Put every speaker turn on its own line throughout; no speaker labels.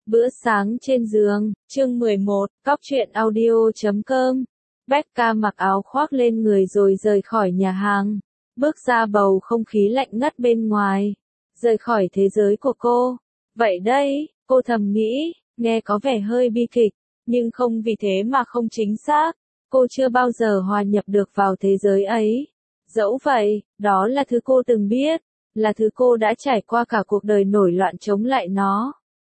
Bữa sáng trên giường, chương 11, cóc truyện audio.com. Becca mặc áo khoác lên người rồi rời khỏi nhà hàng, bước ra bầu không khí lạnh ngắt bên ngoài, rời khỏi thế giới của cô. Vậy đây, cô thầm nghĩ, nghe có vẻ hơi bi kịch, nhưng không vì thế mà không chính xác. Cô chưa bao giờ hòa nhập được vào thế giới ấy. Dẫu vậy, đó là thứ cô từng biết, là thứ cô đã trải qua cả cuộc đời nổi loạn chống lại nó.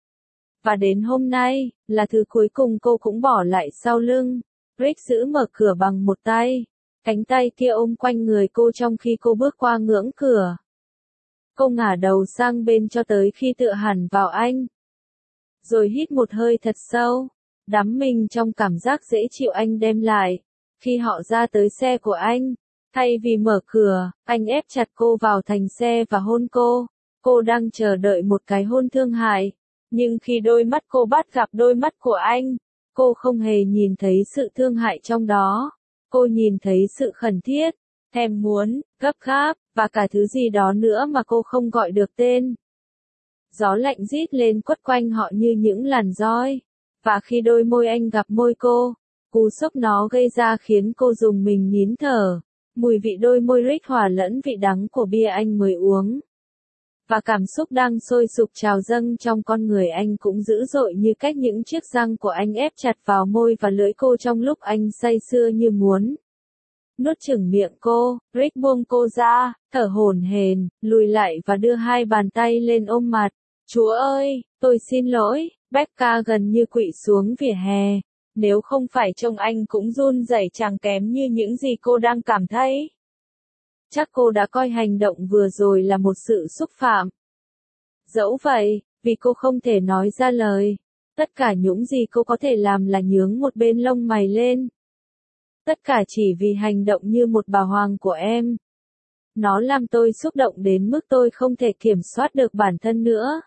Và đến hôm nay, là thứ cuối cùng cô cũng bỏ lại sau lưng. Rick giữ mở cửa bằng một tay, cánh tay kia ôm quanh người cô trong khi cô bước qua ngưỡng cửa. Cô ngả đầu sang bên cho tới khi tựa hẳn vào anh. Rồi hít một hơi thật sâu, đắm mình trong cảm giác dễ chịu anh đem lại. Khi họ ra tới xe của anh, thay vì mở cửa, anh ép chặt cô vào thành xe và hôn cô. Cô đang chờ đợi một cái hôn thương hại. Nhưng khi đôi mắt cô bắt gặp đôi mắt của anh, cô không hề nhìn thấy sự thương hại trong đó. Cô nhìn thấy sự khẩn thiết, thèm muốn, gấp gáp, và cả thứ gì đó nữa mà cô không gọi được tên. Gió lạnh rít lên quất quanh họ như những làn roi. Và khi đôi môi anh gặp môi cô, cú sốc nó gây ra khiến cô rùng mình nín thở. Mùi vị đôi môi Rick hòa lẫn vị đắng của bia anh mới uống. Và cảm xúc đang sôi sục trào dâng trong con người anh cũng dữ dội như cách những chiếc răng của anh ép chặt vào môi và lưỡi cô trong lúc anh say sưa như muốn nuốt chửng miệng cô. Rick buông cô ra, thở hổn hển, lùi lại và đưa hai bàn tay lên ôm mặt. Chúa ơi, tôi xin lỗi. Becca gần như quỵ xuống vỉa hè. Nếu không phải trông anh cũng run rẩy chẳng kém như những gì cô đang cảm thấy. Chắc cô đã coi hành động vừa rồi là một sự xúc phạm. Dẫu vậy, vì cô không thể nói ra lời, tất cả những gì cô có thể làm là nhướng một bên lông mày lên. Tất cả chỉ vì hành động như một bà hoàng của em. Nó làm tôi xúc động đến mức tôi không thể kiểm soát được bản thân nữa.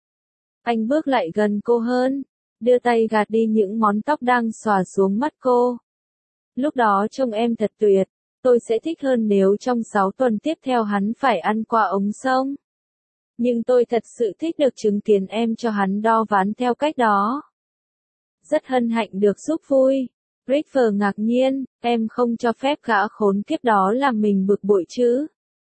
Anh bước lại gần cô hơn, đưa tay gạt đi những món tóc đang xòa xuống mắt cô. Lúc đó trông em thật tuyệt. Tôi sẽ thích hơn nếu trong 6 tuần tiếp theo hắn phải ăn qua ống sông. Nhưng tôi thật sự thích được chứng kiến em cho hắn đo ván theo cách đó. Rất hân hạnh được giúp vui. Rick vờ ngạc nhiên, em không cho phép gã khốn kiếp đó làm mình bực bội chứ.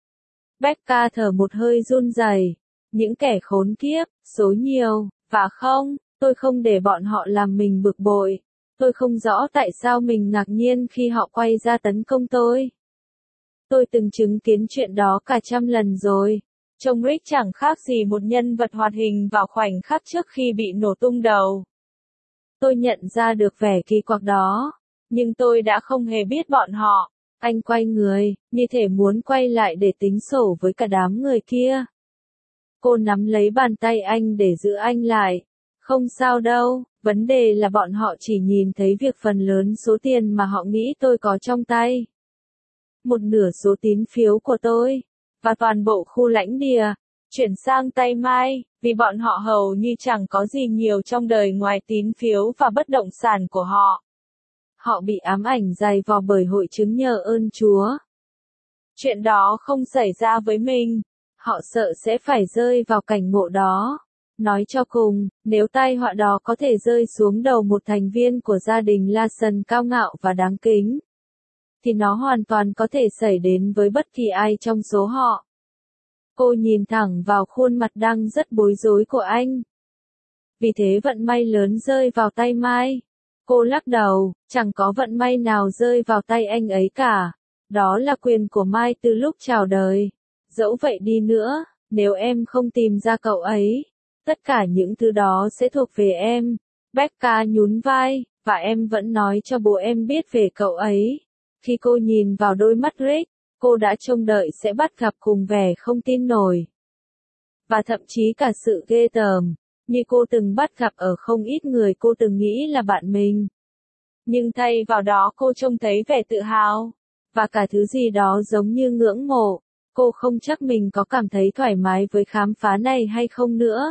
Becca thở một hơi run rẩy. Những kẻ khốn kiếp, số nhiều, và không, tôi không để bọn họ làm mình bực bội. Tôi không rõ tại sao mình ngạc nhiên khi họ quay ra tấn công tôi. Tôi từng chứng kiến chuyện đó cả trăm lần rồi. Trông Rick chẳng khác gì một nhân vật hoạt hình vào khoảnh khắc trước khi bị nổ tung đầu. Tôi nhận ra được vẻ kỳ quặc đó, nhưng tôi đã không hề biết bọn họ. Anh quay người, như thể muốn quay lại để tính sổ với cả đám người kia. Cô nắm lấy bàn tay anh để giữ anh lại. Không sao đâu, vấn đề là bọn họ chỉ nhìn thấy việc phần lớn số tiền mà họ nghĩ tôi có trong tay. Một nửa số tín phiếu của tôi, và toàn bộ khu lãnh địa, chuyển sang tay Mai, vì bọn họ hầu như chẳng có gì nhiều trong đời ngoài tín phiếu và bất động sản của họ. Họ bị ám ảnh dày vò bởi hội chứng nhờ ơn Chúa. Chuyện đó không xảy ra với mình, họ sợ sẽ phải rơi vào cảnh ngộ đó. Nói cho cùng, nếu tai họa đó có thể rơi xuống đầu một thành viên của gia đình Larson cao ngạo và đáng kính, thì nó hoàn toàn có thể xảy đến với bất kỳ ai trong số họ. Cô nhìn thẳng vào khuôn mặt đang rất bối rối của anh. Vì thế vận may lớn rơi vào tay Mai. Cô lắc đầu, chẳng có vận may nào rơi vào tay anh ấy cả. Đó là quyền của Mai từ lúc chào đời. Dẫu vậy đi nữa, nếu em không tìm ra cậu ấy, tất cả những thứ đó sẽ thuộc về em. Becca nhún vai, và em vẫn nói cho bố em biết về cậu ấy. Khi cô nhìn vào đôi mắt Rick, cô đã trông đợi sẽ bắt gặp cùng vẻ không tin nổi. Và thậm chí cả sự ghê tởm, như cô từng bắt gặp ở không ít người cô từng nghĩ là bạn mình. Nhưng thay vào đó cô trông thấy vẻ tự hào, và cả thứ gì đó giống như ngưỡng mộ. Cô không chắc mình có cảm thấy thoải mái với khám phá này hay không nữa.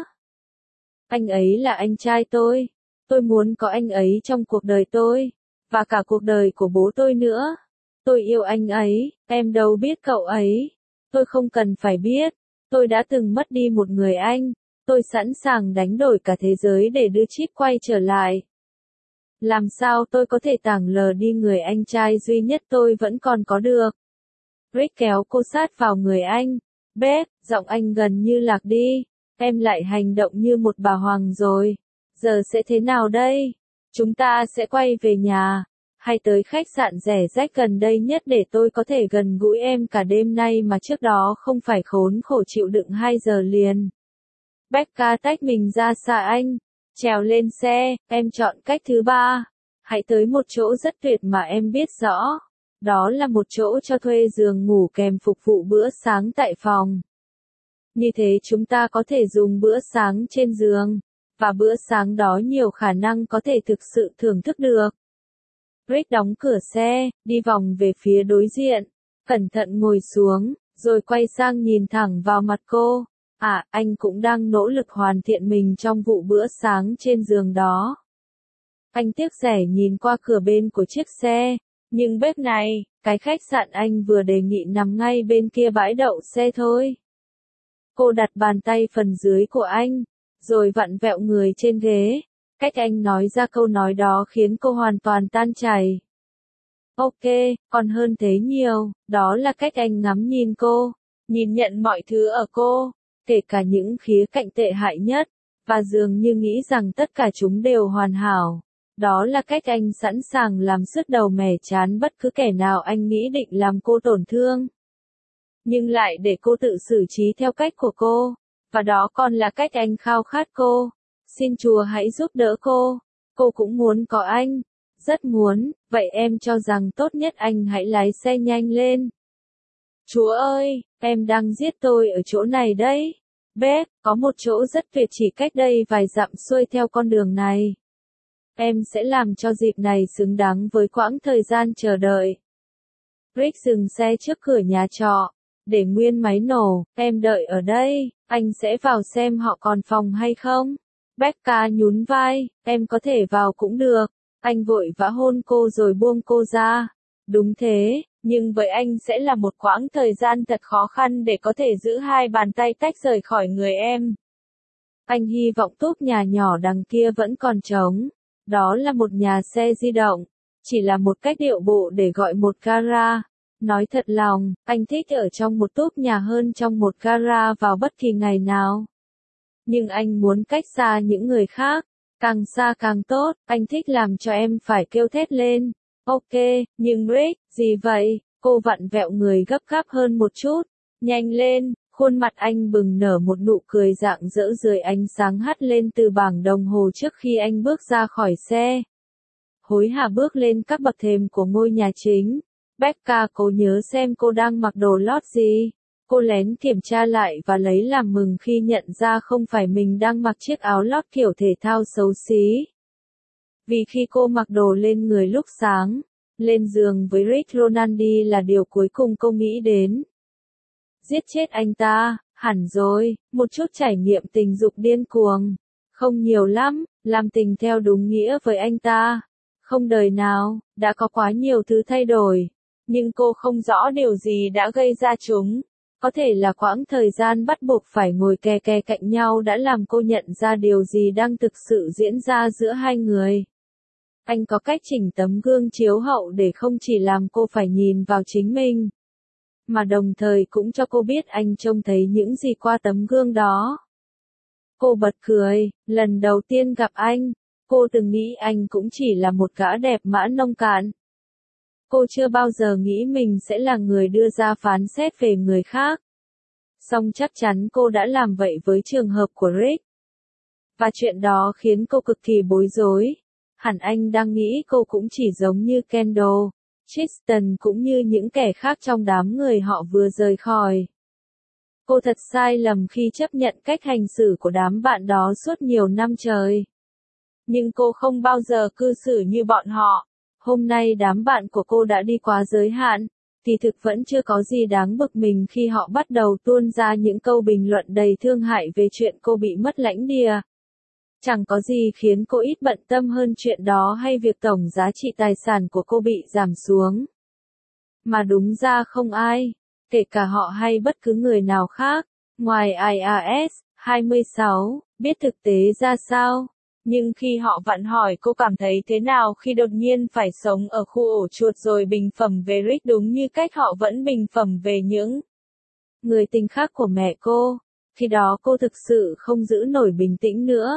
Anh ấy là anh trai tôi. Tôi muốn có anh ấy trong cuộc đời tôi, và cả cuộc đời của bố tôi nữa. Tôi yêu anh ấy, em đâu biết cậu ấy. Tôi không cần phải biết. Tôi đã từng mất đi một người anh, Tôi sẵn sàng đánh đổi cả thế giới để đưa Chip quay trở lại. Làm sao tôi có thể tảng lờ đi người anh trai duy nhất tôi vẫn còn có được. Rick kéo cô sát vào người anh. Beth, giọng anh gần như lạc đi. Em lại hành động như một bà hoàng rồi. Giờ sẽ thế nào đây? Chúng ta sẽ quay về nhà. Hay tới khách sạn rẻ rách gần đây nhất để tôi có thể gần gũi em cả đêm nay mà trước đó không phải khốn khổ chịu đựng 2 giờ liền. Becca tách mình ra xa anh. Trèo lên xe, em chọn cách thứ 3. Hãy tới một chỗ rất tuyệt mà em biết rõ. Đó là một chỗ cho thuê giường ngủ kèm phục vụ bữa sáng tại phòng. Như thế chúng ta có thể dùng bữa sáng trên giường. Và bữa sáng đó nhiều khả năng có thể thực sự thưởng thức được. Rick đóng cửa xe, đi vòng về phía đối diện. Cẩn thận ngồi xuống, rồi quay sang nhìn thẳng vào mặt cô. Anh cũng đang nỗ lực hoàn thiện mình trong vụ bữa sáng trên giường đó. Anh tiếc rẻ nhìn qua cửa bên của chiếc xe. Nhưng bếp này, cái khách sạn anh vừa đề nghị nằm ngay bên kia bãi đậu xe thôi. Cô đặt bàn tay phần dưới của anh, rồi vặn vẹo người trên ghế. Cách anh nói ra câu nói đó khiến cô hoàn toàn tan chảy. Ok, còn hơn thế nhiều, đó là cách anh ngắm nhìn cô, nhìn nhận mọi thứ ở cô, kể cả những khía cạnh tệ hại nhất, và dường như nghĩ rằng tất cả chúng đều hoàn hảo. Đó là cách anh sẵn sàng làm sứt đầu mẻ chán bất cứ kẻ nào anh nghĩ định làm cô tổn thương. Nhưng lại để cô tự xử trí theo cách của cô, và đó còn là cách anh khao khát cô. Xin Chúa hãy giúp đỡ cô. Cô cũng muốn có anh. Rất muốn, vậy em cho rằng tốt nhất anh hãy lái xe nhanh lên. Chúa ơi, em đang giết tôi ở chỗ này đấy. Beth, có một chỗ rất tuyệt chỉ cách đây vài dặm xuôi theo con đường này. Em sẽ làm cho dịp này xứng đáng với quãng thời gian chờ đợi. Rick dừng xe trước cửa nhà trọ. Để nguyên máy nổ, em đợi ở đây, anh sẽ vào xem họ còn phòng hay không. Becca nhún vai, em có thể vào cũng được. Anh vội vã hôn cô rồi buông cô ra. Đúng thế, nhưng với anh sẽ là một quãng thời gian thật khó khăn để có thể giữ hai bàn tay tách rời khỏi người em. Anh hy vọng túp nhà nhỏ đằng kia vẫn còn trống. Đó là một nhà xe di động, chỉ là một cách điệu bộ để gọi một gara. Nói thật lòng, anh thích ở trong một túp nhà hơn trong một gara vào bất kỳ ngày nào. Nhưng anh muốn cách xa những người khác, càng xa càng tốt, anh thích làm cho em phải kêu thét lên. Ok, nhưng Rick, gì vậy? Cô vặn vẹo người gấp gáp hơn một chút. Nhanh lên, khuôn mặt anh bừng nở một nụ cười rạng rỡ dưới ánh sáng hắt lên từ bảng đồng hồ trước khi anh bước ra khỏi xe. Hối hả bước lên các bậc thềm của ngôi nhà chính. Becca cố nhớ xem cô đang mặc đồ lót gì. Cô lén kiểm tra lại và lấy làm mừng khi nhận ra không phải mình đang mặc chiếc áo lót kiểu thể thao xấu xí. Vì khi cô mặc đồ lên người lúc sáng, lên giường với Rick Ronaldi là điều cuối cùng cô nghĩ đến. Giết chết anh ta, hẳn rồi, một chút trải nghiệm tình dục điên cuồng. Không nhiều lắm, làm tình theo đúng nghĩa với anh ta. Không đời nào, đã có quá nhiều thứ thay đổi. Nhưng cô không rõ điều gì đã gây ra chúng. Có thể là quãng thời gian bắt buộc phải ngồi kè kè cạnh nhau đã làm cô nhận ra điều gì đang thực sự diễn ra giữa hai người. Anh có cách chỉnh tấm gương chiếu hậu để không chỉ làm cô phải nhìn vào chính mình, mà đồng thời cũng cho cô biết anh trông thấy những gì qua tấm gương đó. Cô bật cười, lần đầu tiên gặp anh, cô từng nghĩ anh cũng chỉ là một gã đẹp mã nông cạn. Cô chưa bao giờ nghĩ mình sẽ là người đưa ra phán xét về người khác. Song chắc chắn cô đã làm vậy với trường hợp của Rick. Và chuyện đó khiến cô cực kỳ bối rối. Hẳn anh đang nghĩ cô cũng chỉ giống như Kendall, Tristan cũng như những kẻ khác trong đám người họ vừa rời khỏi. Cô thật sai lầm khi chấp nhận cách hành xử của đám bạn đó suốt nhiều năm trời. Nhưng cô không bao giờ cư xử như bọn họ. Hôm nay đám bạn của cô đã đi quá giới hạn, thì thực vẫn chưa có gì đáng bực mình khi họ bắt đầu tuôn ra những câu bình luận đầy thương hại về chuyện cô bị mất lãnh địa. Chẳng có gì khiến cô ít bận tâm hơn chuyện đó hay việc tổng giá trị tài sản của cô bị giảm xuống. Mà đúng ra không ai, kể cả họ hay bất cứ người nào khác, ngoài IRS, 26. Biết thực tế ra sao? Nhưng khi họ vặn hỏi cô cảm thấy thế nào khi đột nhiên phải sống ở khu ổ chuột rồi bình phẩm về Rick đúng như cách họ vẫn bình phẩm về những người tình khác của mẹ cô. Khi đó cô thực sự không giữ nổi bình tĩnh nữa.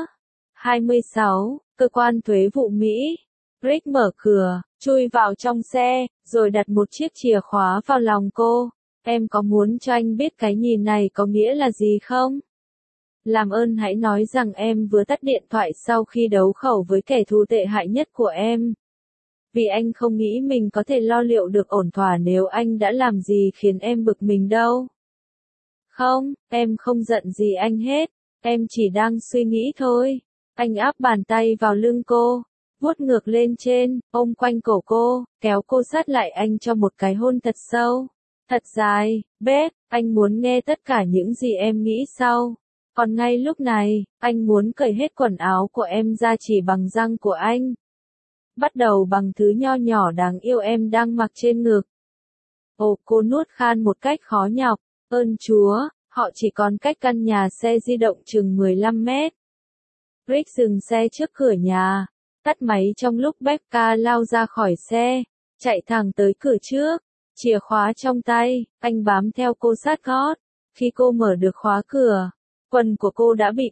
26. Cơ quan thuế vụ Mỹ. Rick mở cửa, chui vào trong xe, rồi đặt một chiếc chìa khóa vào lòng cô. Em có muốn cho anh biết cái nhìn này có nghĩa là gì không? Làm ơn hãy nói rằng em vừa tắt điện thoại sau khi đấu khẩu với kẻ thù tệ hại nhất của em. Vì anh không nghĩ mình có thể lo liệu được ổn thỏa nếu anh đã làm gì khiến em bực mình đâu. Không, em không giận gì anh hết. Em chỉ đang suy nghĩ thôi. Anh áp bàn tay vào lưng cô, vuốt ngược lên trên, ôm quanh cổ cô, kéo cô sát lại anh cho một cái hôn thật sâu, thật dài. Beth, anh muốn nghe tất cả những gì em nghĩ sau. Còn ngay lúc này, anh muốn cởi hết quần áo của em ra chỉ bằng răng của anh. Bắt đầu bằng thứ nho nhỏ đáng yêu em đang mặc trên ngực. Ồ, cô nuốt khan một cách khó nhọc. Ơn Chúa, họ chỉ còn cách căn nhà xe di động chừng 15 mét. Rick dừng xe trước cửa nhà, tắt máy trong lúc Becca lao ra khỏi xe, chạy thẳng tới cửa trước, chìa khóa trong tay, anh bám theo cô sát gót. Khi cô mở được khóa cửa, quần của cô đã bị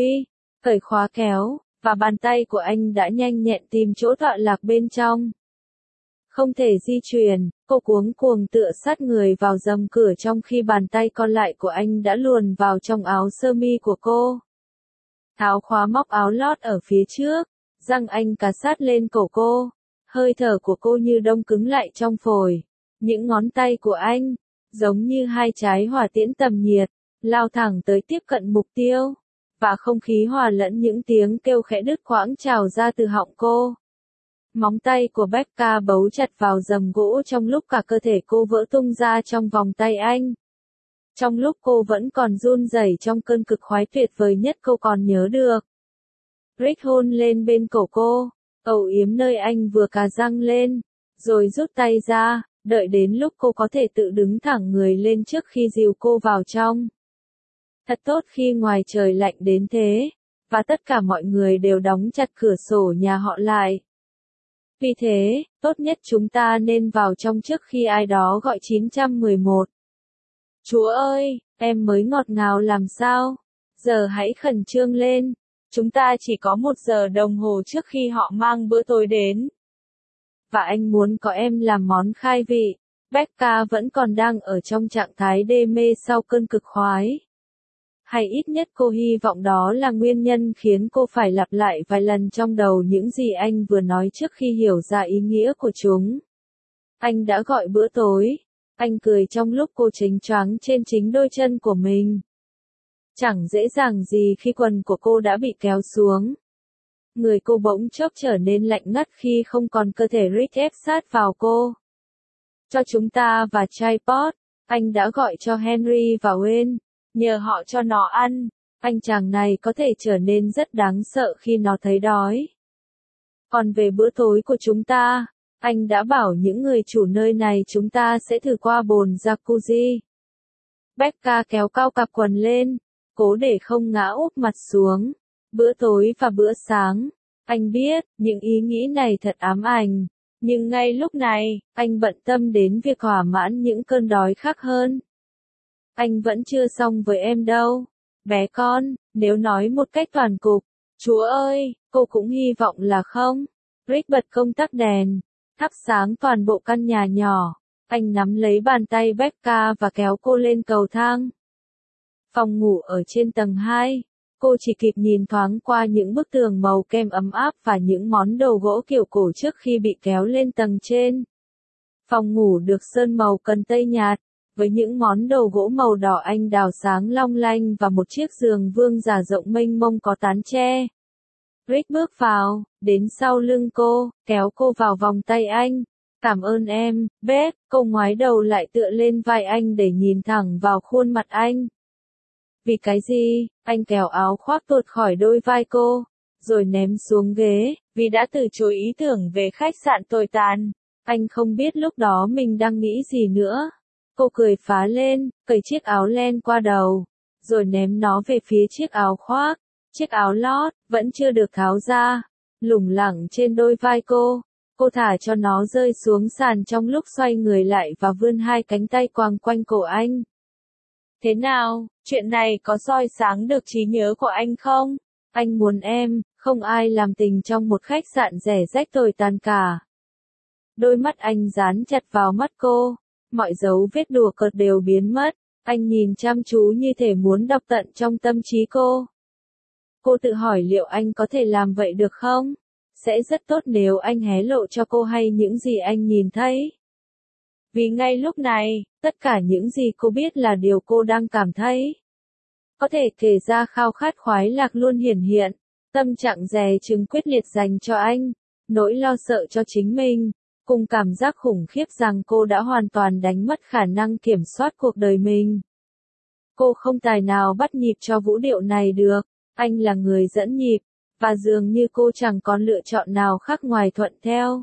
cởi khóa kéo, và bàn tay của anh đã nhanh nhẹn tìm chỗ tọa lạc bên trong. Không thể di chuyển, cô cuống cuồng tựa sát người vào rèm cửa trong khi bàn tay còn lại của anh đã luồn vào trong áo sơ mi của cô. Tháo khóa móc áo lót ở phía trước, răng anh cà sát lên cổ cô, hơi thở của cô như đông cứng lại trong phổi. Những ngón tay của anh, giống như hai trái hỏa tiễn tầm nhiệt, lao thẳng tới tiếp cận mục tiêu, và không khí hòa lẫn những tiếng kêu khẽ đứt quãng trào ra từ họng cô. Móng tay của Becca bấu chặt vào rèm gỗ trong lúc cả cơ thể cô vỡ tung ra trong vòng tay anh. Trong lúc cô vẫn còn run rẩy trong cơn cực khoái tuyệt vời nhất cô còn nhớ được. Rick hôn lên bên cổ cô, âu yếm nơi anh vừa cà răng lên, rồi rút tay ra, đợi đến lúc cô có thể tự đứng thẳng người lên trước khi dìu cô vào trong. Thật tốt khi ngoài trời lạnh đến thế, và tất cả mọi người đều đóng chặt cửa sổ nhà họ lại. Vì thế, tốt nhất chúng ta nên vào trong trước khi ai đó gọi 911. Chúa ơi, em mới ngọt ngào làm sao? Giờ hãy khẩn trương lên. Chúng ta chỉ có 1 giờ đồng hồ trước khi họ mang bữa tối đến. Và anh muốn có em làm món khai vị. Becca vẫn còn đang ở trong trạng thái đê mê sau cơn cực khoái. Hay ít nhất cô hy vọng đó là nguyên nhân khiến cô phải lặp lại vài lần trong đầu những gì anh vừa nói trước khi hiểu ra ý nghĩa của chúng. Anh đã gọi bữa tối. Anh cười trong lúc cô chênh choáng trên chính đôi chân của mình. Chẳng dễ dàng gì khi quần của cô đã bị kéo xuống. Người cô bỗng chốc trở nên lạnh ngắt khi không còn cơ thể Rick ép sát vào cô. Cho chúng ta và tripod, anh đã gọi cho Henry và Wayne, nhờ họ cho nó ăn. Anh chàng này có thể trở nên rất đáng sợ khi nó thấy đói. Còn về bữa tối của chúng ta, anh đã bảo những người chủ nơi này chúng ta sẽ thử qua bồn jacuzzi. Becca kéo cao cặp quần lên, cố để không ngã úp mặt xuống. Bữa tối và bữa sáng. Anh biết, những ý nghĩ này thật ám ảnh. Nhưng ngay lúc này, anh bận tâm đến việc thỏa mãn những cơn đói khác hơn. Anh vẫn chưa xong với em đâu. Bé con, nếu nói một cách toàn cục. Chúa ơi, cô cũng hy vọng là không. Rick bật công tắc đèn, thắp sáng toàn bộ căn nhà nhỏ. Anh nắm lấy bàn tay Becca và kéo cô lên cầu thang. Phòng ngủ ở trên tầng 2. Cô chỉ kịp nhìn thoáng qua những bức tường màu kem ấm áp và những món đồ gỗ kiểu cổ trước khi bị kéo lên tầng trên. Phòng ngủ được sơn màu cần tây nhạt, với những món đồ gỗ màu đỏ anh đào sáng long lanh và một chiếc giường vương giả rộng mênh mông có tán tre. Rick bước vào, đến sau lưng cô, kéo cô vào vòng tay anh. Cảm ơn em, Beth. Cô ngoái đầu lại tựa lên vai anh để nhìn thẳng vào khuôn mặt anh. Vì cái gì? Anh kéo áo khoác tuột khỏi đôi vai cô, rồi ném xuống ghế, vì đã từ chối ý tưởng về khách sạn tồi tàn. Anh không biết lúc đó mình đang nghĩ gì nữa. Cô cười phá lên, cởi chiếc áo len qua đầu, rồi ném nó về phía chiếc áo khoác. Chiếc áo lót, vẫn chưa được tháo ra, lủng lẳng trên đôi vai cô. Cô thả cho nó rơi xuống sàn trong lúc xoay người lại và vươn hai cánh tay quàng quanh cổ anh. Thế nào, chuyện này có soi sáng được trí nhớ của anh không? Anh muốn em, không ai làm tình trong một khách sạn rẻ rách tồi tàn cả. Đôi mắt anh dán chặt vào mắt cô, mọi dấu vết đùa cợt đều biến mất, anh nhìn chăm chú như thể muốn đọc tận trong tâm trí cô. Cô tự hỏi liệu anh có thể làm vậy được không? Sẽ rất tốt nếu anh hé lộ cho cô hay những gì anh nhìn thấy. Vì ngay lúc này, tất cả những gì cô biết là điều cô đang cảm thấy. Có thể kể ra khao khát khoái lạc luôn hiển hiện, tâm trạng dè chừng quyết liệt dành cho anh, nỗi lo sợ cho chính mình, cùng cảm giác khủng khiếp rằng cô đã hoàn toàn đánh mất khả năng kiểm soát cuộc đời mình. Cô không tài nào bắt nhịp cho vũ điệu này được, anh là người dẫn nhịp, và dường như cô chẳng còn lựa chọn nào khác ngoài thuận theo.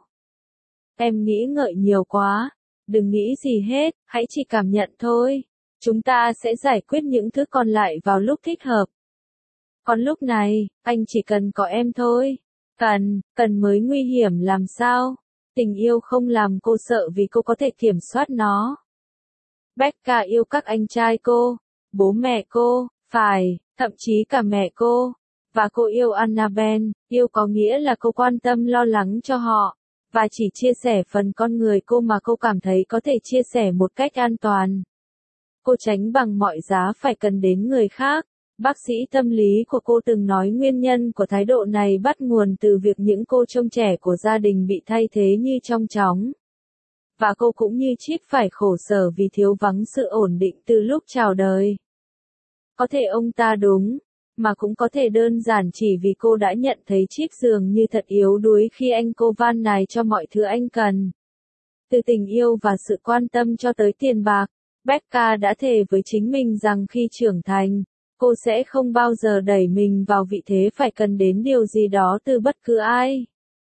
Em nghĩ ngợi nhiều quá, đừng nghĩ gì hết, hãy chỉ cảm nhận thôi. Chúng ta sẽ giải quyết những thứ còn lại vào lúc thích hợp. Còn lúc này, anh chỉ cần có em thôi. Cần mới nguy hiểm làm sao? Tình yêu không làm cô sợ vì cô có thể kiểm soát nó. Becca yêu các anh trai cô, bố mẹ cô, phải, thậm chí cả mẹ cô. Và cô yêu Annabelle, yêu có nghĩa là cô quan tâm lo lắng cho họ, và chỉ chia sẻ phần con người cô mà cô cảm thấy có thể chia sẻ một cách an toàn. Cô tránh bằng mọi giá phải cần đến người khác. Bác sĩ tâm lý của cô từng nói nguyên nhân của thái độ này bắt nguồn từ việc những cô trông trẻ của gia đình bị thay thế như trong chóng. Và cô cũng như Chip phải khổ sở vì thiếu vắng sự ổn định từ lúc chào đời. Có thể ông ta đúng, mà cũng có thể đơn giản chỉ vì cô đã nhận thấy Chip dường như thật yếu đuối khi anh cô van nài cho mọi thứ anh cần. Từ tình yêu và sự quan tâm cho tới tiền bạc, Becca đã thề với chính mình rằng khi trưởng thành, cô sẽ không bao giờ đẩy mình vào vị thế phải cần đến điều gì đó từ bất cứ ai.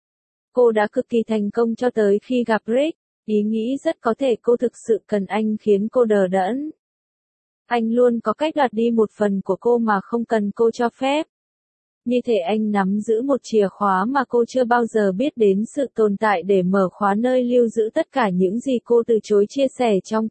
Cô đã cực kỳ thành công cho tới khi gặp Rick, ý nghĩ rất có thể cô thực sự cần anh khiến cô đờ đẫn. Anh luôn có cách đoạt đi một phần của cô mà không cần cô cho phép. Như thể anh nắm giữ một chìa khóa mà cô chưa bao giờ biết đến sự tồn tại để mở khóa nơi lưu giữ tất cả những gì cô từ chối chia sẻ trong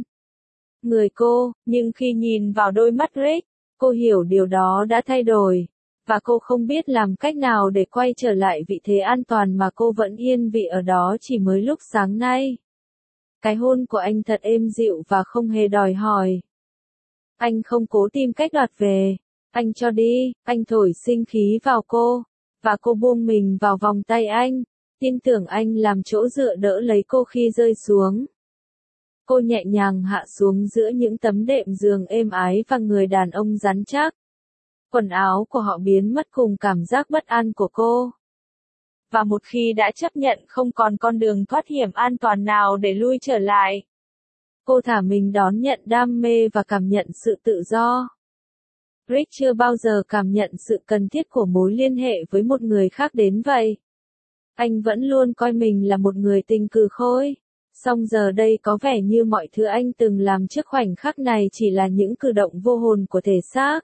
người cô, nhưng khi nhìn vào đôi mắt Rick, cô hiểu điều đó đã thay đổi, và cô không biết làm cách nào để quay trở lại vị thế an toàn mà cô vẫn yên vị ở đó chỉ mới lúc sáng nay. Cái hôn của anh thật êm dịu và không hề đòi hỏi. Anh không cố tìm cách đoạt về, anh cho đi, anh thổi sinh khí vào cô, và cô buông mình vào vòng tay anh, tin tưởng anh làm chỗ dựa đỡ lấy cô khi rơi xuống. Cô nhẹ nhàng hạ xuống giữa những tấm đệm giường êm ái và người đàn ông rắn chắc. Quần áo của họ biến mất cùng cảm giác bất an của cô. Và một khi đã chấp nhận không còn con đường thoát hiểm an toàn nào để lui trở lại, cô thả mình đón nhận đam mê và cảm nhận sự tự do. Rick chưa bao giờ cảm nhận sự cần thiết của mối liên hệ với một người khác đến vậy. Anh vẫn luôn coi mình là một người tình cừ khôi. Song giờ đây có vẻ như mọi thứ anh từng làm trước khoảnh khắc này chỉ là những cử động vô hồn của thể xác.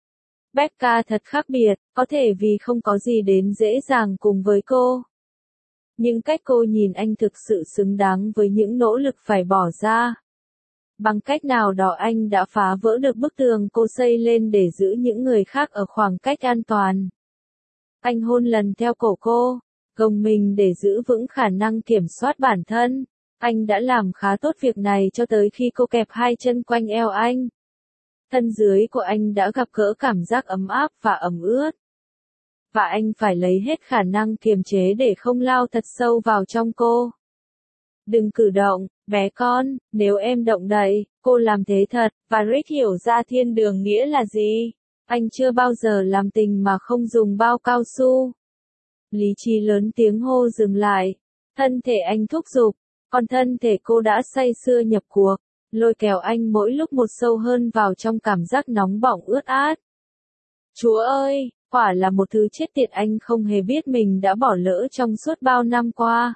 Becca thật khác biệt, có thể vì không có gì đến dễ dàng cùng với cô. Nhưng cách cô nhìn anh thực sự xứng đáng với những nỗ lực phải bỏ ra. Bằng cách nào đó anh đã phá vỡ được bức tường cô xây lên để giữ những người khác ở khoảng cách an toàn. Anh hôn lần theo cổ cô, gồng mình để giữ vững khả năng kiểm soát bản thân. Anh đã làm khá tốt việc này cho tới khi cô kẹp hai chân quanh eo anh. Thân dưới của anh đã gặp gỡ cảm giác ấm áp và ẩm ướt. Và anh phải lấy hết khả năng kiềm chế để không lao thật sâu vào trong cô. Đừng cử động, bé con, nếu em động đậy, cô làm thế thật, và Rick hiểu ra thiên đường nghĩa là gì. Anh chưa bao giờ làm tình mà không dùng bao cao su. Lý trí lớn tiếng hô dừng lại. Thân thể anh thúc giục, còn thân thể cô đã say sưa nhập cuộc, lôi kéo anh mỗi lúc một sâu hơn vào trong cảm giác nóng bỏng ướt át. Chúa ơi, quả là một thứ chết tiệt anh không hề biết mình đã bỏ lỡ trong suốt bao năm qua.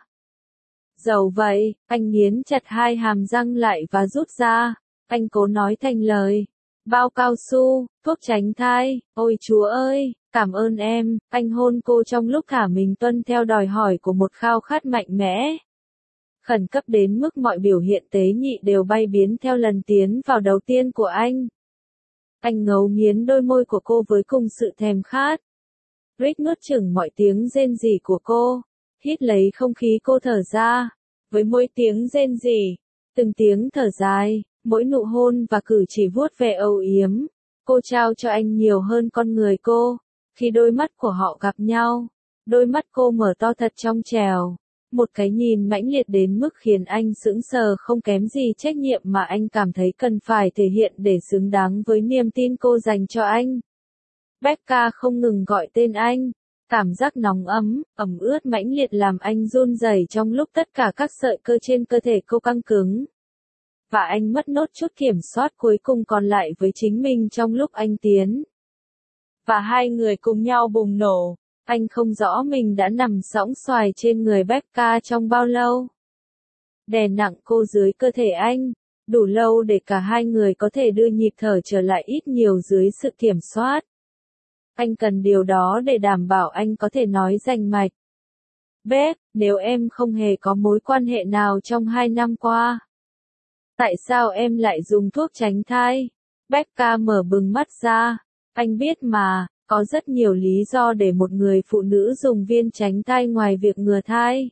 Dẫu vậy, anh nghiến chặt hai hàm răng lại và rút ra, anh cố nói thành lời. bao cao su, thuốc tránh thai, ôi Chúa ơi, cảm ơn em, anh hôn cô trong lúc thả mình tuân theo đòi hỏi của một khao khát mạnh mẽ. Khẩn cấp đến mức mọi biểu hiện tế nhị đều bay biến theo lần tiến vào đầu tiên của anh. Anh ngấu nghiến đôi môi của cô với cùng sự thèm khát. Rick nuốt chửng mọi tiếng rên rỉ của cô, hít lấy không khí cô thở ra. Với mỗi tiếng rên rỉ, từng tiếng thở dài, mỗi nụ hôn và cử chỉ vuốt ve âu yếm, cô trao cho anh nhiều hơn con người cô. Khi đôi mắt của họ gặp nhau, đôi mắt cô mở to thật trong trèo. Một cái nhìn mãnh liệt đến mức khiến anh sững sờ không kém gì trách nhiệm mà anh cảm thấy cần phải thể hiện để xứng đáng với niềm tin cô dành cho anh. Becca không ngừng gọi tên anh. Cảm giác nóng ấm, ẩm ướt mãnh liệt làm anh run rẩy trong lúc tất cả các sợi cơ trên cơ thể cô căng cứng. Và anh mất nốt chút kiểm soát cuối cùng còn lại với chính mình trong lúc anh tiến. Và hai người cùng nhau bùng nổ. Anh không rõ mình đã nằm sõng soài trên người Becca trong bao lâu. Đè nặng cô dưới cơ thể anh, đủ lâu để cả hai người có thể đưa nhịp thở trở lại ít nhiều dưới sự kiểm soát. Anh cần điều đó để đảm bảo anh có thể nói rành mạch. Beth, nếu em không hề có mối quan hệ nào trong 2 năm qua, tại sao em lại dùng thuốc tránh thai? Becca mở bừng mắt ra. Anh biết mà, có rất nhiều lý do để một người phụ nữ dùng viên tránh thai ngoài việc ngừa thai.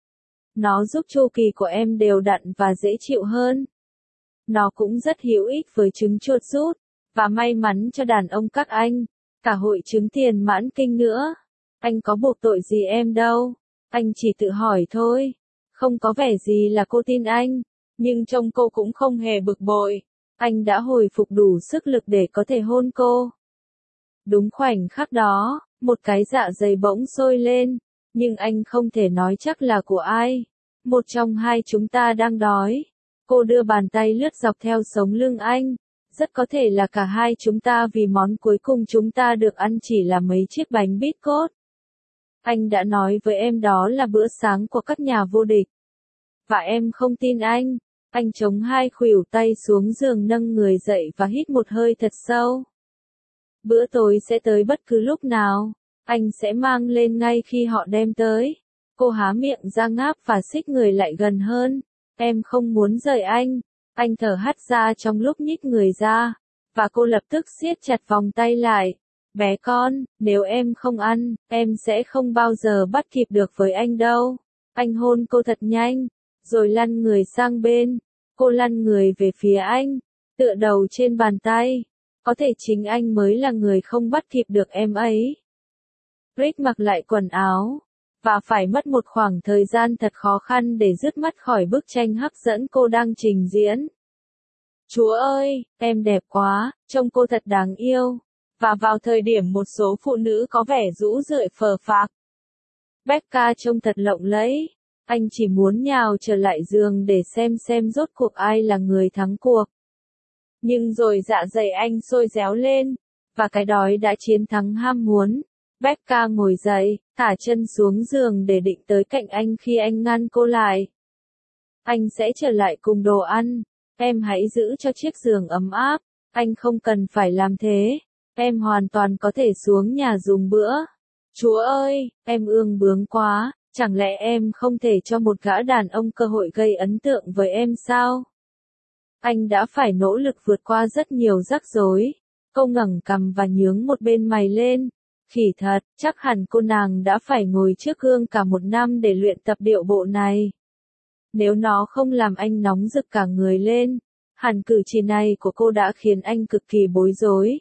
Nó giúp chu kỳ của em đều đặn và dễ chịu hơn. Nó cũng rất hữu ích với trứng chuột rút, và may mắn cho đàn ông các anh, cả hội chứng tiền mãn kinh nữa. Anh có buộc tội gì em đâu, anh chỉ tự hỏi thôi. Không có vẻ gì là cô tin anh, nhưng trông cô cũng không hề bực bội. Anh đã hồi phục đủ sức lực để có thể hôn cô. Đúng khoảnh khắc đó, một cái dạ dày bỗng sôi lên, nhưng anh không thể nói chắc là của ai. Một trong hai chúng ta đang đói. Cô đưa bàn tay lướt dọc theo sống lưng anh. Rất có thể là cả hai chúng ta vì món cuối cùng chúng ta được ăn chỉ là mấy chiếc bánh bít cốt. Anh đã nói với em đó là bữa sáng của các nhà vô địch. Và em không tin anh. Anh chống hai khuỷu tay xuống giường nâng người dậy và hít một hơi thật sâu. Bữa tối sẽ tới bất cứ lúc nào. Anh sẽ mang lên ngay khi họ đem tới. Cô há miệng ra ngáp và xích người lại gần hơn. Em không muốn rời anh. Anh thở hắt ra trong lúc nhích người ra. Và cô lập tức siết chặt vòng tay lại. Bé con, nếu em không ăn, em sẽ không bao giờ bắt kịp được với anh đâu. Anh hôn cô thật nhanh, rồi lăn người sang bên. Cô lăn người về phía anh, tựa đầu trên bàn tay. Có thể chính anh mới là người không bắt kịp được em ấy. Rick mặc lại quần áo, và phải mất một khoảng thời gian thật khó khăn để dứt mắt khỏi bức tranh hấp dẫn cô đang trình diễn. Chúa ơi, em đẹp quá, trông cô thật đáng yêu. Và vào thời điểm một số phụ nữ có vẻ rũ rượi phờ phạc, Becca trông thật lộng lẫy. Anh chỉ muốn nhào trở lại giường để xem rốt cuộc ai là người thắng cuộc. Nhưng rồi dạ dày anh sôi réo lên, và cái đói đã chiến thắng ham muốn. Becca ngồi dậy, thả chân xuống giường để định tới cạnh anh khi anh ngăn cô lại. Anh sẽ trở lại cùng đồ ăn. Em hãy giữ cho chiếc giường ấm áp. Anh không cần phải làm thế. Em hoàn toàn có thể xuống nhà dùng bữa. Chúa ơi, em ương bướng quá. Chẳng lẽ em không thể cho một gã đàn ông cơ hội gây ấn tượng với em sao? Anh đã phải nỗ lực vượt qua rất nhiều rắc rối. Cô ngẩng cằm và nhướng một bên mày lên. Khỉ thật, chắc hẳn cô nàng đã phải ngồi trước gương cả 1 năm để luyện tập điệu bộ này. Nếu nó không làm anh nóng rực cả người lên, hẳn cử chỉ này của cô đã khiến anh cực kỳ bối rối.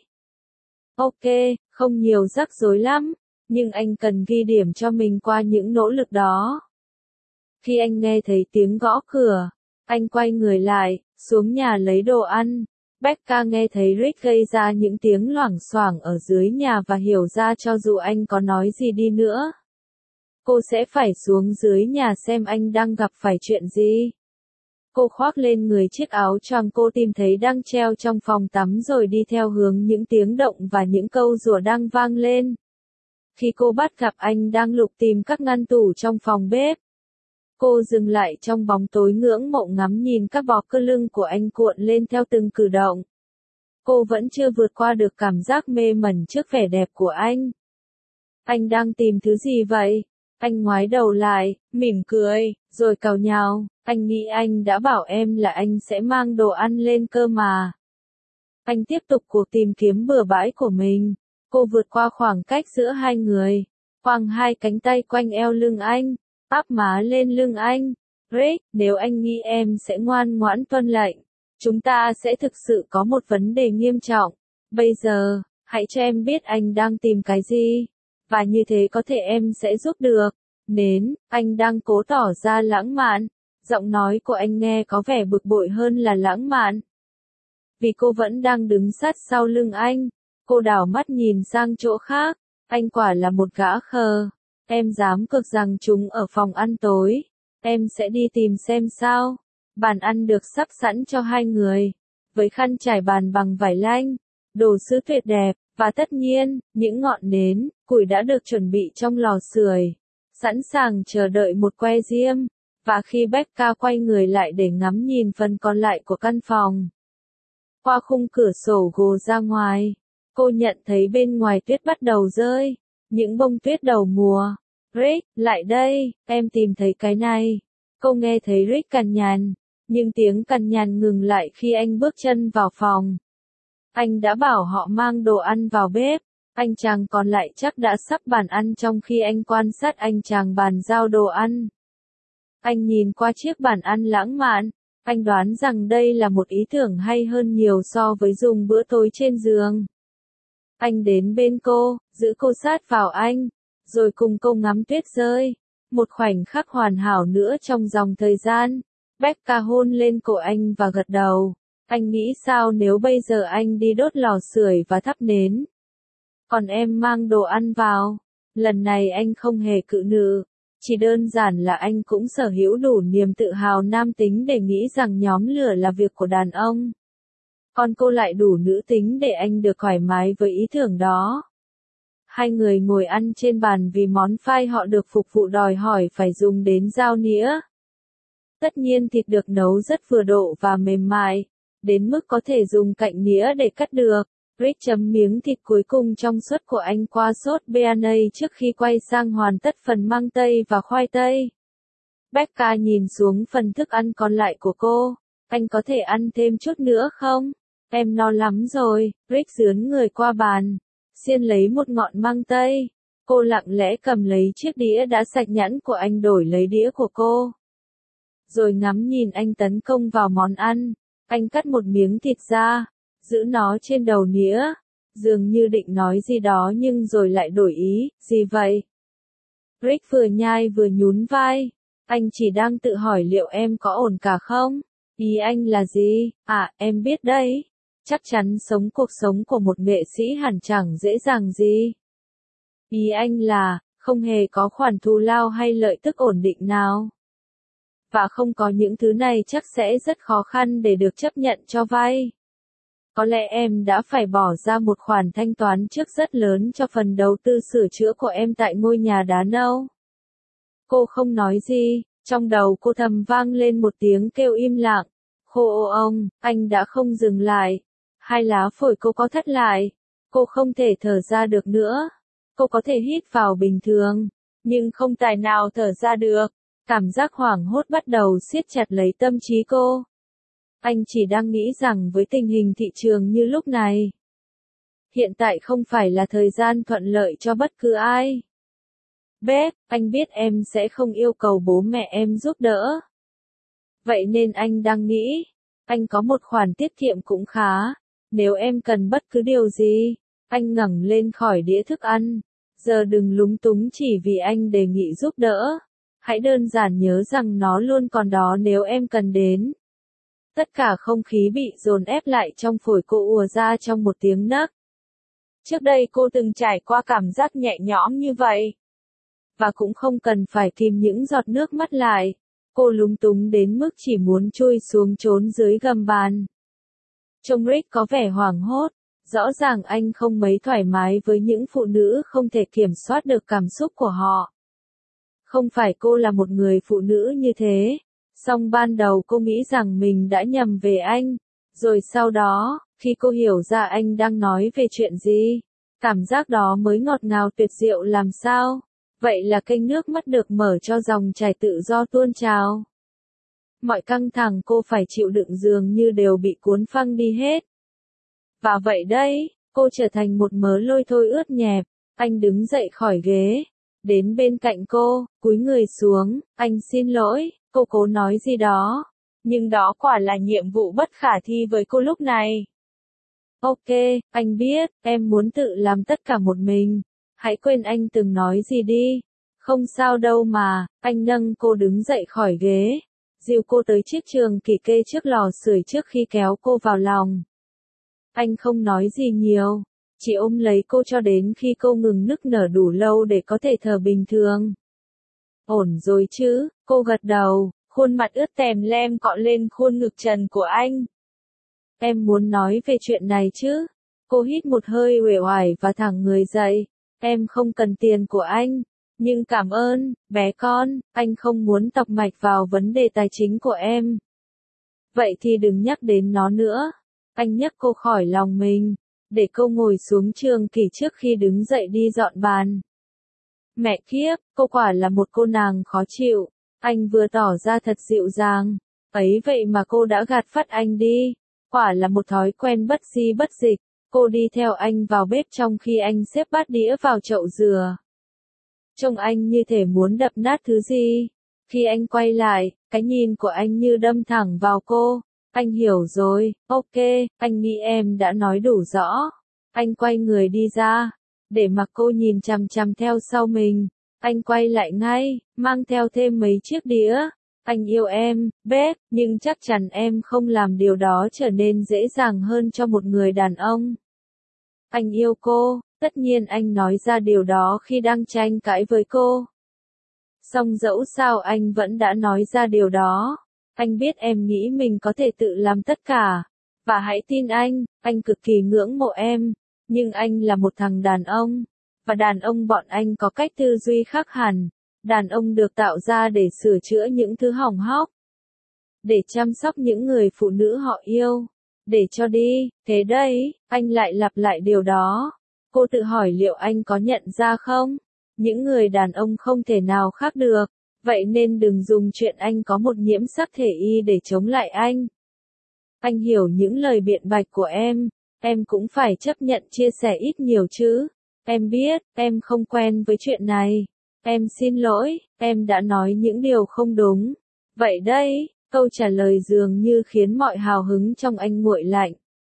Ok, không nhiều rắc rối lắm, nhưng anh cần ghi điểm cho mình qua những nỗ lực đó. Khi anh nghe thấy tiếng gõ cửa, anh quay người lại, xuống nhà lấy đồ ăn. Becca nghe thấy Rick gây ra những tiếng loảng xoảng ở dưới nhà và hiểu ra cho dù anh có nói gì đi nữa, cô sẽ phải xuống dưới nhà xem anh đang gặp phải chuyện gì. Cô khoác lên người chiếc áo choàng cô tìm thấy đang treo trong phòng tắm rồi đi theo hướng những tiếng động và những câu rủa đang vang lên. Khi cô bắt gặp anh đang lục tìm các ngăn tủ trong phòng bếp, cô dừng lại trong bóng tối ngưỡng mộ ngắm nhìn các bó cơ lưng của anh cuộn lên theo từng cử động. Cô vẫn chưa vượt qua được cảm giác mê mẩn trước vẻ đẹp của anh. Anh đang tìm thứ gì vậy? Anh ngoái đầu lại, mỉm cười, rồi càu nhàu, anh nghĩ anh đã bảo em là anh sẽ mang đồ ăn lên cơ mà. Anh tiếp tục cuộc tìm kiếm bừa bãi của mình. Cô vượt qua khoảng cách giữa hai người, khoang hai cánh tay quanh eo lưng anh, áp má lên lưng anh. Rick, nếu anh nghĩ em sẽ ngoan ngoãn tuân lệnh, chúng ta sẽ thực sự có một vấn đề nghiêm trọng. Bây giờ, hãy cho em biết anh đang tìm cái gì, và như thế có thể em sẽ giúp được. Nến, anh đang cố tỏ ra lãng mạn. Giọng nói của anh nghe có vẻ bực bội hơn là lãng mạn. Vì cô vẫn đang đứng sát sau lưng anh. Cô đảo mắt nhìn sang chỗ khác. Anh quả là một gã khờ. Em dám cược rằng chúng ở phòng ăn tối. Em sẽ đi tìm xem sao. Bàn ăn được sắp sẵn cho hai người. Với khăn trải bàn bằng vải lanh, đồ sứ tuyệt đẹp, và tất nhiên, những ngọn nến, củi đã được chuẩn bị trong lò sưởi, sẵn sàng chờ đợi một que diêm. Và khi Becca quay người lại để ngắm nhìn phần còn lại của căn phòng, qua khung cửa sổ gồ ra ngoài, cô nhận thấy bên ngoài tuyết bắt đầu rơi, những bông tuyết đầu mùa. Rick, lại đây, em tìm thấy cái này. Cô nghe thấy Rick cằn nhằn, nhưng tiếng cằn nhằn ngừng lại khi anh bước chân vào phòng. Anh đã bảo họ mang đồ ăn vào bếp. Anh chàng còn lại chắc đã sắp bàn ăn trong khi anh quan sát anh chàng bàn giao đồ ăn. Anh nhìn qua chiếc bàn ăn lãng mạn. Anh đoán rằng đây là một ý tưởng hay hơn nhiều so với dùng bữa tối trên giường. Anh đến bên cô, giữ cô sát vào anh, rồi cùng cô ngắm tuyết rơi. Một khoảnh khắc hoàn hảo nữa trong dòng thời gian. Becca hôn lên cổ anh và gật đầu. Anh nghĩ sao nếu bây giờ anh đi đốt lò sưởi và thắp nến? Còn em mang đồ ăn vào. Lần này anh không hề cự nữ. Chỉ đơn giản là anh cũng sở hữu đủ niềm tự hào nam tính để nghĩ rằng nhóm lửa là việc của đàn ông. Còn cô lại đủ nữ tính để anh được thoải mái với ý tưởng đó. Hai người ngồi ăn trên bàn vì món phai họ được phục vụ đòi hỏi phải dùng đến dao nĩa. Tất nhiên thịt được nấu rất vừa độ và mềm mại, đến mức có thể dùng cạnh nĩa để cắt được. Rick chấm miếng thịt cuối cùng trong suất của anh qua sốt béarnaise trước khi quay sang hoàn tất phần mang tây và khoai tây. Becca nhìn xuống phần thức ăn còn lại của cô. Anh có thể ăn thêm chút nữa không? Em no lắm rồi. Rick dướn người qua bàn, xiên lấy một ngọn mang tây. Cô lặng lẽ cầm lấy chiếc đĩa đã sạch nhẵn của anh đổi lấy đĩa của cô. Rồi ngắm nhìn anh tấn công vào món ăn. Anh cắt một miếng thịt ra, giữ nó trên đầu nĩa, dường như định nói gì đó nhưng rồi lại đổi ý. Gì vậy? Rick vừa nhai vừa nhún vai. Anh chỉ đang tự hỏi liệu em có ổn cả không? Ý anh là gì? À, em biết đấy. Chắc chắn sống cuộc sống của một nghệ sĩ hẳn chẳng dễ dàng gì. Ý anh là, không hề có khoản thù lao hay lợi tức ổn định nào. Và không có những thứ này chắc sẽ rất khó khăn để được chấp nhận cho vay. Có lẽ em đã phải bỏ ra một khoản thanh toán trước rất lớn cho phần đầu tư sửa chữa của em tại ngôi nhà đá nâu. Cô không nói gì, trong đầu cô thầm vang lên một tiếng kêu im lặng. Khô ông, anh đã không dừng lại. Hai lá phổi cô có thắt lại. Cô không thể thở ra được nữa. Cô có thể hít vào bình thường, nhưng không tài nào thở ra được. Cảm giác hoảng hốt bắt đầu siết chặt lấy tâm trí cô. Anh chỉ đang nghĩ rằng với tình hình thị trường như lúc này, hiện tại không phải là thời gian thuận lợi cho bất cứ ai. Beth, anh biết em sẽ không yêu cầu bố mẹ em giúp đỡ. Vậy nên anh đang nghĩ, anh có một khoản tiết kiệm cũng khá, nếu em cần bất cứ điều gì. Anh ngẩng lên khỏi đĩa thức ăn. Giờ đừng lúng túng chỉ vì anh đề nghị giúp đỡ. Hãy đơn giản nhớ rằng nó luôn còn đó nếu em cần đến. Tất cả không khí bị dồn ép lại trong phổi cô ùa ra trong một tiếng nấc. Trước đây cô từng trải qua cảm giác nhẹ nhõm như vậy. Và cũng không cần phải kìm những giọt nước mắt lại. Cô lúng túng đến mức chỉ muốn chui xuống trốn dưới gầm bàn. Trông Rick có vẻ hoảng hốt. Rõ ràng anh không mấy thoải mái với những phụ nữ không thể kiểm soát được cảm xúc của họ. Không phải cô là một người phụ nữ như thế. Song ban đầu cô nghĩ rằng mình đã nhầm về anh. Rồi sau đó, Khi cô hiểu ra anh đang nói về chuyện gì, cảm giác đó mới ngọt ngào tuyệt diệu làm sao. Vậy là kênh nước mắt được mở cho dòng chảy tự do tuôn trào. Mọi căng thẳng cô phải chịu đựng dường như đều bị cuốn phăng đi hết. Và vậy đấy, cô trở thành một mớ lôi thôi ướt nhẹp. Anh đứng dậy khỏi ghế, đến bên cạnh cô, cúi người xuống, anh xin lỗi, cô cố nói gì đó. Nhưng đó quả là nhiệm vụ bất khả thi với cô lúc này. Ok, anh biết, em muốn tự làm tất cả một mình. Hãy quên anh từng nói gì đi. Không sao đâu mà, anh nâng cô đứng dậy khỏi ghế. Dìu cô tới chiếc trường kỷ kê trước lò sưởi trước khi kéo cô vào lòng. Anh không nói gì nhiều, chỉ ôm lấy cô cho đến khi cô ngừng nức nở đủ lâu để có thể thở bình thường. Ổn rồi chứ, cô gật đầu, khuôn mặt ướt tèm lem cọ lên khuôn ngực trần của anh. Em muốn nói về chuyện này chứ? Cô hít một hơi uể oải và thẳng người dậy. Em không cần tiền của anh. Nhưng cảm ơn, bé con, anh không muốn tọc mạch vào vấn đề tài chính của em. Vậy thì đừng nhắc đến nó nữa. Anh nhấc cô khỏi lòng mình, để cô ngồi xuống trường kỷ trước khi đứng dậy đi dọn bàn. Mẹ kiếp, cô quả là một cô nàng khó chịu. Anh vừa tỏ ra thật dịu dàng. Ấy vậy mà cô đã gạt phắt anh đi. Quả là một thói quen bất di bất dịch. Cô đi theo anh vào bếp trong khi anh xếp bát đĩa vào chậu dừa. Trông anh như thể muốn đập nát thứ gì. Khi anh quay lại, cái nhìn của anh như đâm thẳng vào cô. Anh hiểu rồi, ok, anh nghĩ em đã nói đủ rõ. Anh quay người đi ra, để mặc cô nhìn chằm chằm theo sau mình. Anh quay lại ngay, mang theo thêm mấy chiếc đĩa. Anh yêu em, Beth, nhưng chắc chắn em không làm điều đó trở nên dễ dàng hơn cho một người đàn ông. Anh yêu cô, tất nhiên anh nói ra điều đó khi đang tranh cãi với cô. Song dẫu sao anh vẫn đã nói ra điều đó. Anh biết em nghĩ mình có thể tự làm tất cả. Và hãy tin anh cực kỳ ngưỡng mộ em. Nhưng anh là một thằng đàn ông. Và đàn ông bọn anh có cách tư duy khác hẳn. Đàn ông được tạo ra để sửa chữa những thứ hỏng hóc. Để chăm sóc những người phụ nữ họ yêu. Để cho đi, thế đấy, anh lại lặp lại điều đó. Cô tự hỏi liệu anh có nhận ra không? Những người đàn ông không thể nào khác được. Vậy nên đừng dùng chuyện anh có một nhiễm sắc thể y để chống lại anh. Anh hiểu những lời biện bạch của em cũng phải chấp nhận chia sẻ ít nhiều chứ. Em biết, em không quen với chuyện này. Em xin lỗi, em đã nói những điều không đúng. Vậy đấy, câu trả lời dường như khiến mọi hào hứng trong anh nguội lạnh.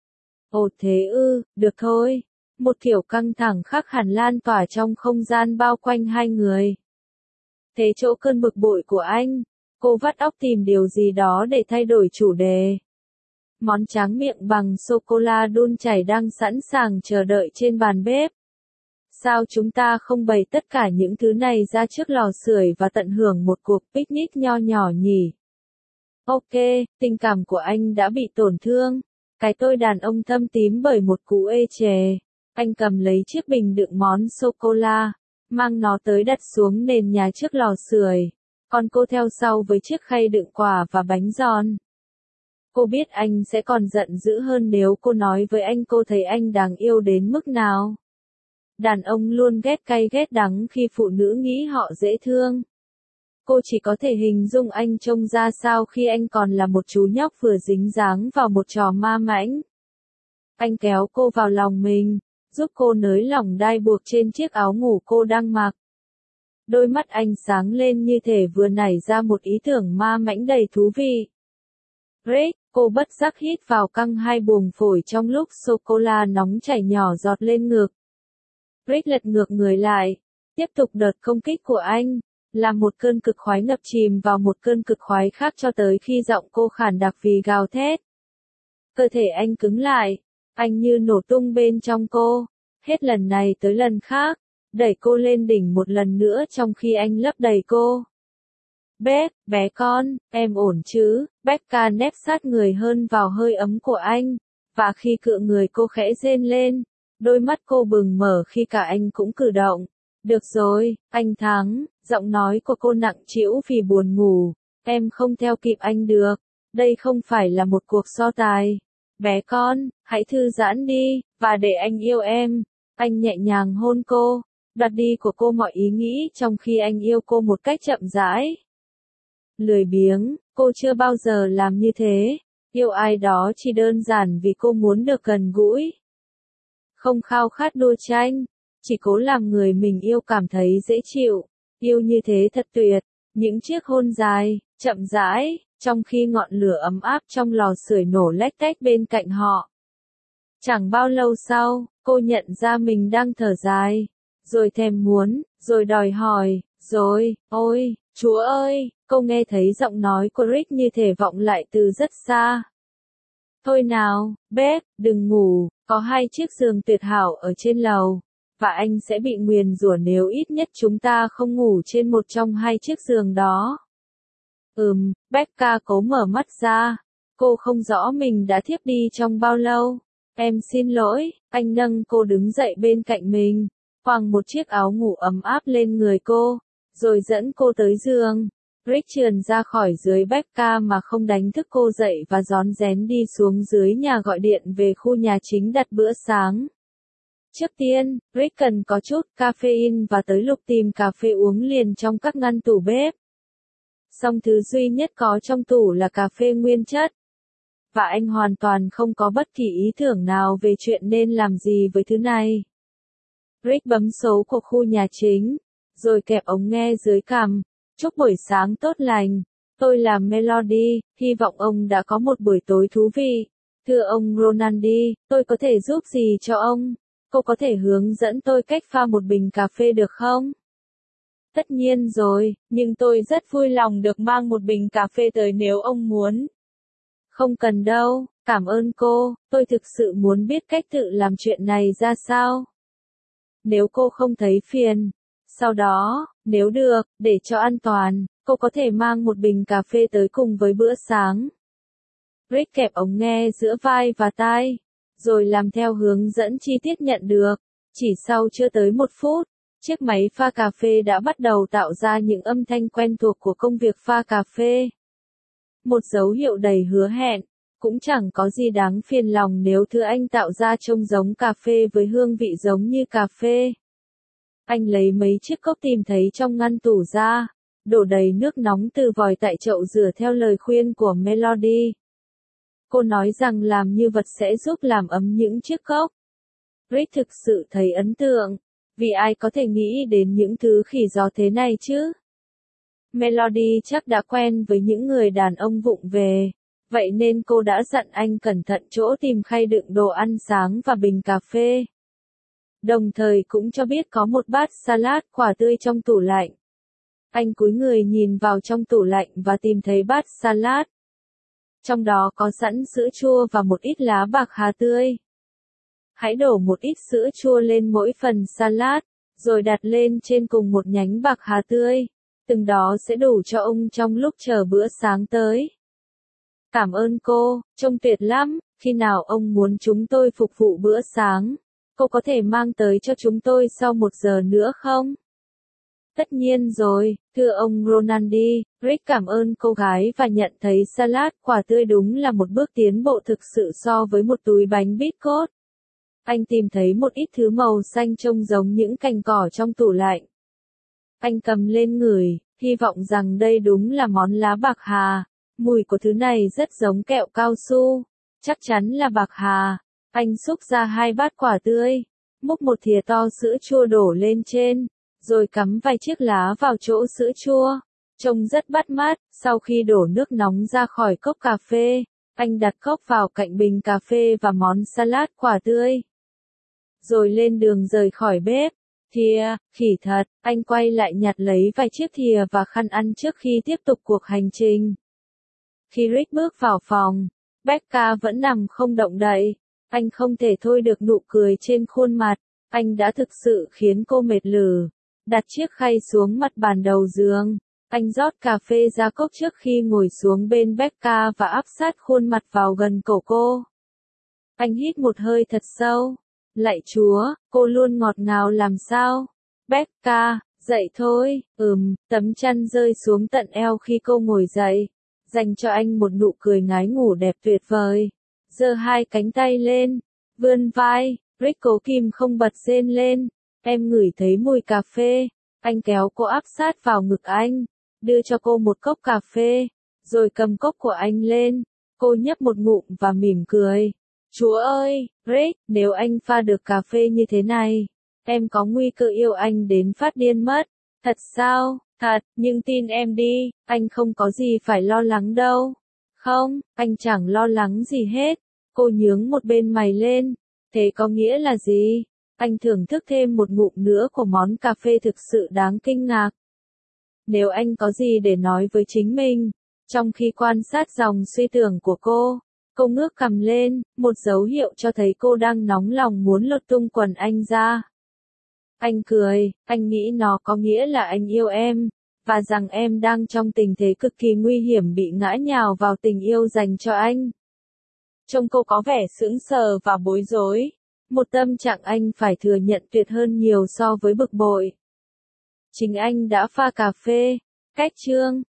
Ồ thế ư, được thôi. Một kiểu căng thẳng khác hẳn lan tỏa trong không gian bao quanh hai người. Thế chỗ cơn bực bội của anh, cô vắt óc tìm điều gì đó để thay đổi chủ đề. Món tráng miệng bằng sô-cô-la đun chảy đang sẵn sàng chờ đợi trên bàn bếp. Sao chúng ta không bày tất cả những thứ này ra trước lò sưởi và tận hưởng một cuộc picnic nho nhỏ nhỉ? Ok, tình cảm của anh đã bị tổn thương. Cái tôi đàn ông thâm tím bởi một cú ê chề. Anh cầm lấy chiếc bình đựng món sô-cô-la, mang nó tới đặt xuống nền nhà trước lò sưởi. Còn cô theo sau với chiếc khay đựng quả và bánh giòn. Cô biết anh sẽ còn giận dữ hơn nếu cô nói với anh cô thấy anh đáng yêu đến mức nào. Đàn ông luôn ghét cay ghét đắng khi phụ nữ nghĩ họ dễ thương. Cô chỉ có thể hình dung anh trông ra sao khi anh còn là một chú nhóc vừa dính dáng vào một trò ma mãnh. Anh kéo cô vào lòng mình, giúp cô nới lỏng đai buộc trên chiếc áo ngủ cô đang mặc. Đôi mắt anh sáng lên như thể vừa nảy ra một ý tưởng ma mãnh đầy thú vị. Rick, cô bất giác hít vào căng hai buồng phổi trong lúc sô-cô-la nóng chảy nhỏ giọt lên ngực. Rick lật ngược người lại, tiếp tục đợt công kích của anh, làm một cơn cực khoái ngập chìm vào một cơn cực khoái khác cho tới khi giọng cô khản đặc vì gào thét. Cơ thể anh cứng lại, anh như nổ tung bên trong cô, hết lần này tới lần khác, đẩy cô lên đỉnh một lần nữa trong khi anh lấp đầy cô. Beth, bé con, em ổn chứ? Becca nép sát người hơn vào hơi ấm của anh, và khi cựa người cô khẽ rên lên, đôi mắt cô bừng mở khi cả anh cũng cử động. Được rồi, anh thắng, giọng nói của cô nặng trĩu vì buồn ngủ, em không theo kịp anh được, đây không phải là một cuộc so tài. Bé con, hãy thư giãn đi, và để anh yêu em. Anh nhẹ nhàng hôn cô, đoạt đi của cô mọi ý nghĩ trong khi anh yêu cô một cách chậm rãi. Lười biếng, cô chưa bao giờ làm như thế. Yêu ai đó chỉ đơn giản vì cô muốn được gần gũi. Không khao khát đua tranh, chỉ cố làm người mình yêu cảm thấy dễ chịu. Yêu như thế thật tuyệt, những chiếc hôn dài, chậm rãi, trong khi ngọn lửa ấm áp trong lò sưởi nổ lách tách bên cạnh họ. Chẳng bao lâu sau, cô nhận ra mình đang thở dài, rồi thèm muốn, rồi đòi hỏi, rồi, ôi, Chúa ơi, cô nghe thấy giọng nói của Rick như thể vọng lại từ rất xa. Thôi nào, babe, đừng ngủ, có 2 chiếc giường tuyệt hảo ở trên lầu, và anh sẽ bị nguyền rủa nếu ít nhất chúng ta không ngủ trên một trong 2 chiếc giường đó. Becca cố mở mắt ra, cô không rõ mình đã thiếp đi trong bao lâu. Em xin lỗi, anh nâng cô đứng dậy bên cạnh mình, quàng một chiếc áo ngủ ấm áp lên người cô, rồi dẫn cô tới giường. Rick trườn ra khỏi dưới Becca mà không đánh thức cô dậy và rón rén đi xuống dưới nhà gọi điện về khu nhà chính đặt bữa sáng. Trước tiên, Rick cần có chút caffeine và tới lục tìm cà phê uống liền trong các ngăn tủ bếp. Song thứ duy nhất có trong tủ là cà phê nguyên chất. Và anh hoàn toàn không có bất kỳ ý tưởng nào về chuyện nên làm gì với thứ này. Rick bấm số của khu nhà chính, rồi kẹp ống nghe dưới cằm. Chúc buổi sáng tốt lành. Tôi là Melody, hy vọng ông đã có một buổi tối thú vị. Thưa ông Ronaldi, tôi có thể giúp gì cho ông? Cô có thể hướng dẫn tôi cách pha một bình cà phê được không? Tất nhiên rồi, nhưng tôi rất vui lòng được mang một bình cà phê tới nếu ông muốn. Không cần đâu, cảm ơn cô, tôi thực sự muốn biết cách tự làm chuyện này ra sao. Nếu cô không thấy phiền. Sau đó, nếu được, để cho an toàn, cô có thể mang một bình cà phê tới cùng với bữa sáng. Rick kẹp ống nghe giữa vai và tai, rồi làm theo hướng dẫn chi tiết nhận được. Chỉ sau chưa tới 1 phút, chiếc máy pha cà phê đã bắt đầu tạo ra những âm thanh quen thuộc của công việc pha cà phê. Một dấu hiệu đầy hứa hẹn, cũng chẳng có gì đáng phiền lòng nếu thứ anh tạo ra trông giống cà phê với hương vị giống như cà phê. Anh lấy mấy chiếc cốc tìm thấy trong ngăn tủ ra, đổ đầy nước nóng từ vòi tại chậu rửa theo lời khuyên của Melody. Cô nói rằng làm như vật sẽ giúp làm ấm những chiếc cốc. Rick thực sự thấy ấn tượng, vì ai có thể nghĩ đến những thứ khỉ gió thế này chứ? Melody chắc đã quen với những người đàn ông vụng về, vậy nên cô đã dặn anh cẩn thận chỗ tìm khay đựng đồ ăn sáng và bình cà phê. Đồng thời cũng cho biết có một bát salad quả tươi trong tủ lạnh. Anh cúi người nhìn vào trong tủ lạnh và tìm thấy bát salad. Trong đó có sẵn sữa chua và một ít lá bạc hà tươi. Hãy đổ một ít sữa chua lên mỗi phần salad, rồi đặt lên trên cùng một nhánh bạc hà tươi. Từng đó sẽ đủ cho ông trong lúc chờ bữa sáng tới. Cảm ơn cô, trông tuyệt lắm, khi nào ông muốn chúng tôi phục vụ bữa sáng? Cô có thể mang tới cho chúng tôi sau 1 giờ nữa không? Tất nhiên rồi, thưa ông Ronaldi, Rick cảm ơn cô gái và nhận thấy salad quả tươi đúng là một bước tiến bộ thực sự so với một túi bánh bít cốt. Anh tìm thấy một ít thứ màu xanh trông giống những cành cỏ trong tủ lạnh. Anh cầm lên ngửi, hy vọng rằng đây đúng là món lá bạc hà. Mùi của thứ này rất giống kẹo cao su. Chắc chắn là bạc hà. Anh xúc ra 2 bát quả tươi, múc một thìa to sữa chua đổ lên trên, rồi cắm vài chiếc lá vào chỗ sữa chua. Trông rất bắt mắt, sau khi đổ nước nóng ra khỏi cốc cà phê, anh đặt cốc vào cạnh bình cà phê và món salad quả tươi. Rồi lên đường rời khỏi bếp. Thìa, khỉ thật, anh quay lại nhặt lấy vài chiếc thìa và khăn ăn trước khi tiếp tục cuộc hành trình. Khi Rick bước vào phòng, Becca vẫn nằm không động đậy. Anh không thể thôi được nụ cười trên khuôn mặt, anh đã thực sự khiến cô mệt lử. Đặt chiếc khay xuống mặt bàn đầu giường, anh rót cà phê ra cốc trước khi ngồi xuống bên Becca và áp sát khuôn mặt vào gần cổ cô. Anh hít một hơi thật sâu. Lạy Chúa, cô luôn ngọt ngào làm sao? Becca, dậy thôi, tấm chăn rơi xuống tận eo khi cô ngồi dậy, dành cho anh một nụ cười ngái ngủ đẹp tuyệt vời. giơ hai cánh tay lên, vươn vai, Rick cố kìm không bật rên lên. Em ngửi thấy mùi cà phê, anh kéo cô áp sát vào ngực anh, đưa cho cô một cốc cà phê, rồi cầm cốc của anh lên. Cô nhấp một ngụm và mỉm cười. Chúa ơi, Rick, nếu anh pha được cà phê như thế này, em có nguy cơ yêu anh đến phát điên mất. Thật sao? Thật, nhưng tin em đi, anh không có gì phải lo lắng đâu. Không, anh chẳng lo lắng gì hết. Cô nhướng một bên mày lên. Thế có nghĩa là gì? Anh thưởng thức thêm một ngụm nữa của món cà phê thực sự đáng kinh ngạc. Nếu anh có gì để nói với chính mình, trong khi quan sát dòng suy tưởng của cô ngước cằm lên, một dấu hiệu cho thấy cô đang nóng lòng muốn lột tung quần anh ra. Anh cười, anh nghĩ nó có nghĩa là anh yêu em, và rằng em đang trong tình thế cực kỳ nguy hiểm bị ngã nhào vào tình yêu dành cho anh. Trông cô có vẻ sững sờ và bối rối, một tâm trạng anh phải thừa nhận tuyệt hơn nhiều so với bực bội. Chính anh đã pha cà phê. Cách chương